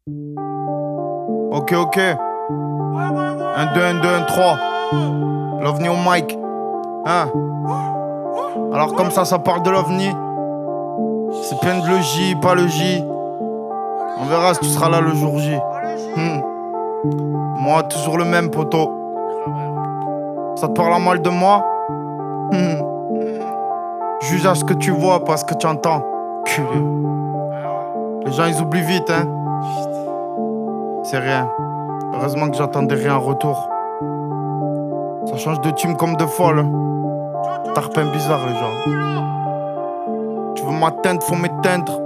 Ok, ok. 1, 2, 1, 2, 1, 3. L'OVNI au mic. Hein? Alors comme ça parle de l'OVNI. C'est plein de le J, pas le J. On verra si tu seras là le jour J. Moi, toujours le même, poteau. Ça te parle à mal de moi? Juge à ce que tu vois, pas ce que tu entends. Culé. Les gens, ils oublient vite, hein. C'est rien. Heureusement que j'attendais rien en retour. Ça change de team comme de folle. Tarpin bizarre, les gens. Tu veux m'atteindre, faut m'éteindre.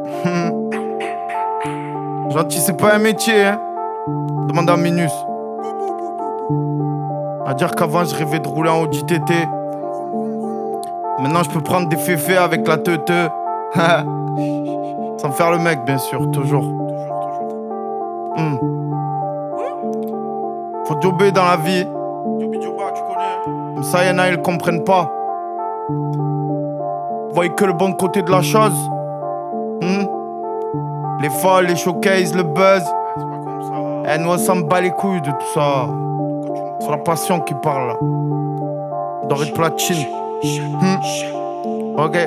Gentil, c'est pas un métier, hein. Demande à Minus. À dire qu'avant, je rêvais de rouler en Audi TT. Maintenant, je peux prendre des féfés avec la teute. Sans faire le mec, bien sûr, toujours. Faut jobber dans la vie. Comme ça, y'en a, ils comprennent pas. Voyez que le bon côté de la chose. Les folles, les showcases, le buzz. Eh, nous, on s'en bat les couilles de tout ça. C'est la passion qui parle là. Doré de platine. Ok.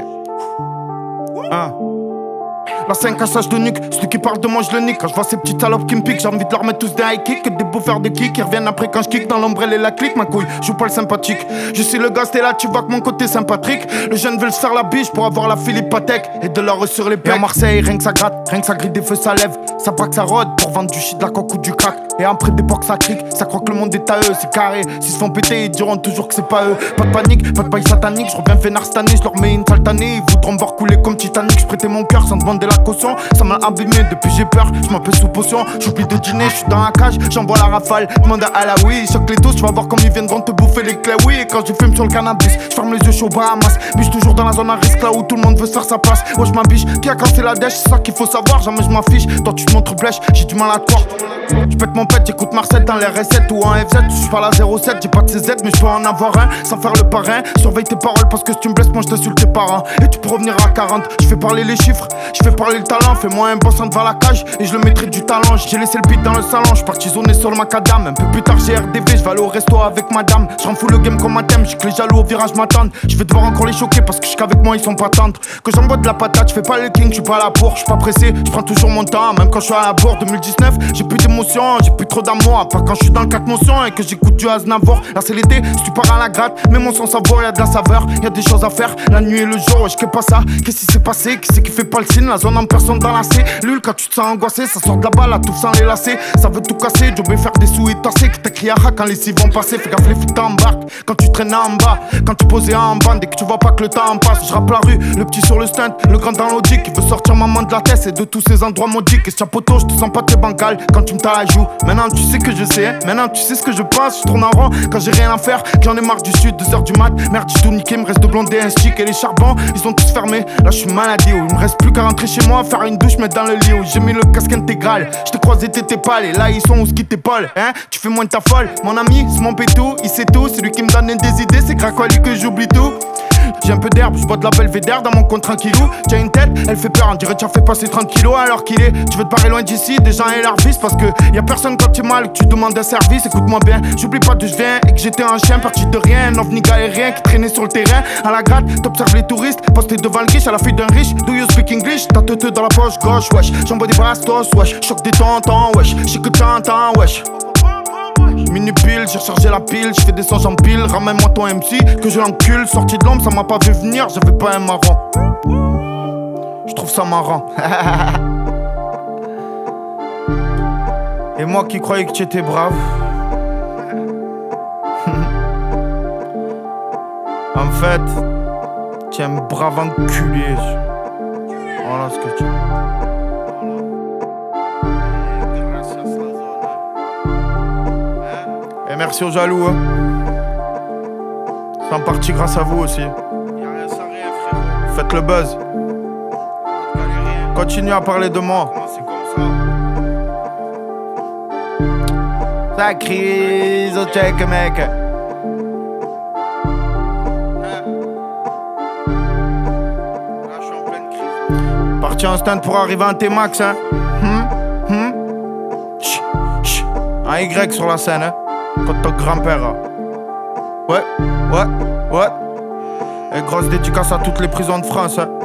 La 5 cassage de nuque, celui qui parle de moi je le nique. Quand je vois ces petites salopes qui me piquent, j'ai envie de leur mettre tous des high kicks. Des bouffeurs de kick qui reviennent après quand je kick dans l'ombrelle et la clique. Ma couille, joue pas le sympathique. Je suis le gars, t'es là, tu vois que mon côté sympathique. Le jeune veut se faire la biche pour avoir la Philippe Patek et de l'or sur les pieds. À Marseille, rien que ça gratte, rien que ça grille des feux, ça lève. Ça braque, ça rôde pour vendre du shit, de la coque ou du crack. Et après des porcs ça crique, ça croit que le monde est à eux, c'est carré. S'ils se font péter, ils diront toujours que c'est pas eux. Pas de panique, pas de bail satanique, je reviens vénard cette année, je leur mets une saltanée. Ils voudront me voir couler comme Titanic, je prêtais mon cœur sans demander la caution. Ça m'a abîmé, depuis j'ai peur, je m'appelle sous potion. J'oublie de dîner, je suis dans la cage, j'envoie la rafale. Demande à Alaoui, choque les doses, tu vas voir comme ils viendront te bouffer les clés. Oui, et quand je fume sur le cannabis, je ferme les yeux, je suis au Bahamas. Biche toujours dans la zone à risque, là où tout le monde veut se faire sa place. Ouais, je m'abiche, qui a cassé la dèche, c'est ça qu'il faut savoir, jamais je m'affiche. Toi tu te montres blèche, j'ai du mal à te croire. Je pète mon pet, j'écoute Marcel dans les R7 ou en FZ. Je suis pas la 07, j'ai pas de CZ, mais je peux en avoir un sans faire le parrain. Surveille tes paroles parce que si tu me blesses, moi je t'insulte tes parents. Et tu peux revenir à 40, je fais parler les chiffres, je fais parler le talent. Fais-moi un boss en devant la cage et je le mettrai du talent. J'ai laissé le beat dans le salon, je parti zoner sur le macadam. Un peu plus tard j'ai RDV, je vais aller au resto avec madame. Je fous le game comme un thème, j'ai que les jaloux au virage m'attendent. Je vais devoir encore les choquer parce que qu'avec moi ils sont pas tendres. Que j'envoie de la patate, je fais pas le king, je suis pas là pour. Je suis pas pressé, je prends toujours mon temps, même quand je suis à la bourre. 2019, j'ai plus d'émotion, j'ai plus trop d'amour. À part quand je suis dans le 4 motions et que j'écoute du Aznavour. Là c'est l'été, si tu pars à la gratte, mais mon son savoir, y'a de la saveur, y'a des choses à faire. La nuit et le jour, wesh que pas ça. Qu'est-ce qui s'est passé, qui c'est qui fait pas le signe? La zone en personne dans la cellule, quand tu te sens angoissé, ça sort de là-bas, la touffe sans les lacets. Ça veut tout casser, jobber faire des sous et tasser. Que t'as crié à quand les cils vont passer. Fais gaffe les flics t'embarquent quand tu traînes en bas. Quand tu posais en bande et que tu vois pas que le temps passe. Je rappe la rue, le petit sur le stunt, le grand dans l'audi qui veut sortir maman de la tête et de tous ces endroits maudits. Et ce poteau, je te sens pas très bancal quand tu me t'as la joue. Maintenant tu sais que je sais, hein. Maintenant tu sais ce que je pense. Je tourne en rond quand j'ai rien à faire, que j'en ai marre du sud, 2h du mat. Merde, j'ai tout niqué, me reste de blondé, un stick et les charbons, ils sont tous fermés. Là je suis maladie, il me reste plus qu'à rentrer chez moi, faire une douche, mettre dans le lit où j'ai mis le casque intégral. Je t'ai croisé, t'étais pâle et là ils sont où ski t'épaules, hein? Tu fais moins de ta folle, mon ami, c'est mon pétou, il sait tout, c'est lui qui me donne des idées, c'est grâce à lui que j'oublie tout. J'ai un peu d'herbe, je bois de la belvédère dans mon compte tranquillou. Tiens une tête, elle fait peur, on dirait que tu as fait passer 30 kilos alors qu'il est. Tu veux te barrer loin d'ici, des gens et leur fils. Parce que y'a personne quand tu es mal, que tu demandes un service. Écoute-moi bien, j'oublie pas d'où je viens et que j'étais un chien parti de rien. Un ovni galérien qui traînait sur le terrain. À la gratte, t'observes les touristes, posté devant le guiche à la fille d'un riche. Do you speak English? T'as teuteux dans la poche gauche, wesh. J'envoie des bastos, wesh. Choc des tontons, wesh. J'sais que t'entends, wesh. Minute pile, j'ai rechargé la pile, j'fais des songes en pile. Ramène-moi ton MC, que je l'encule. Sorti de l'ombre, ça m'a pas vu venir, j'avais pas un marrant. J'trouve ça marrant. Et moi qui croyais que tu étais brave. En fait, tu es un brave enculé. Voilà ce que tu es. Et merci aux jaloux, hein. C'est en partie grâce à vous aussi. Faites le buzz. Continuez à parler de moi. Ça crise au check, mec. Parti en stand pour arriver en T-Max, hein. Un Y sur la scène, hein. Comme ton grand-père. Hein. Ouais. Et grosse dédicace à toutes les prisons de France. Hein.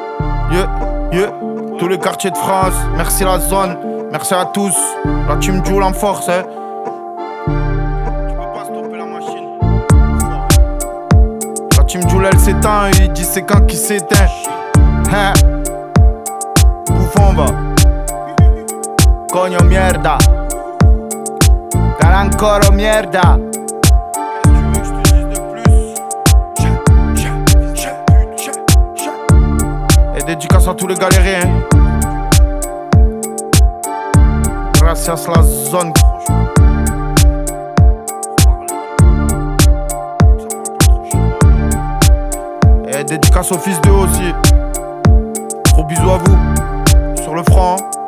Tous les quartiers de France. Merci la zone. Merci à tous. La team Joule en force. Hein. Tu peux pas stopper la machine. La team Joule elle s'éteint. Il dit c'est quand qui s'éteint. Hein. Bouffon va. Coño mierda. Car encore mierda. Dédicace à tous les galériens. Gracias la zone. Et dédicace au fils de aussi. Gros bisous à vous. Sur le front.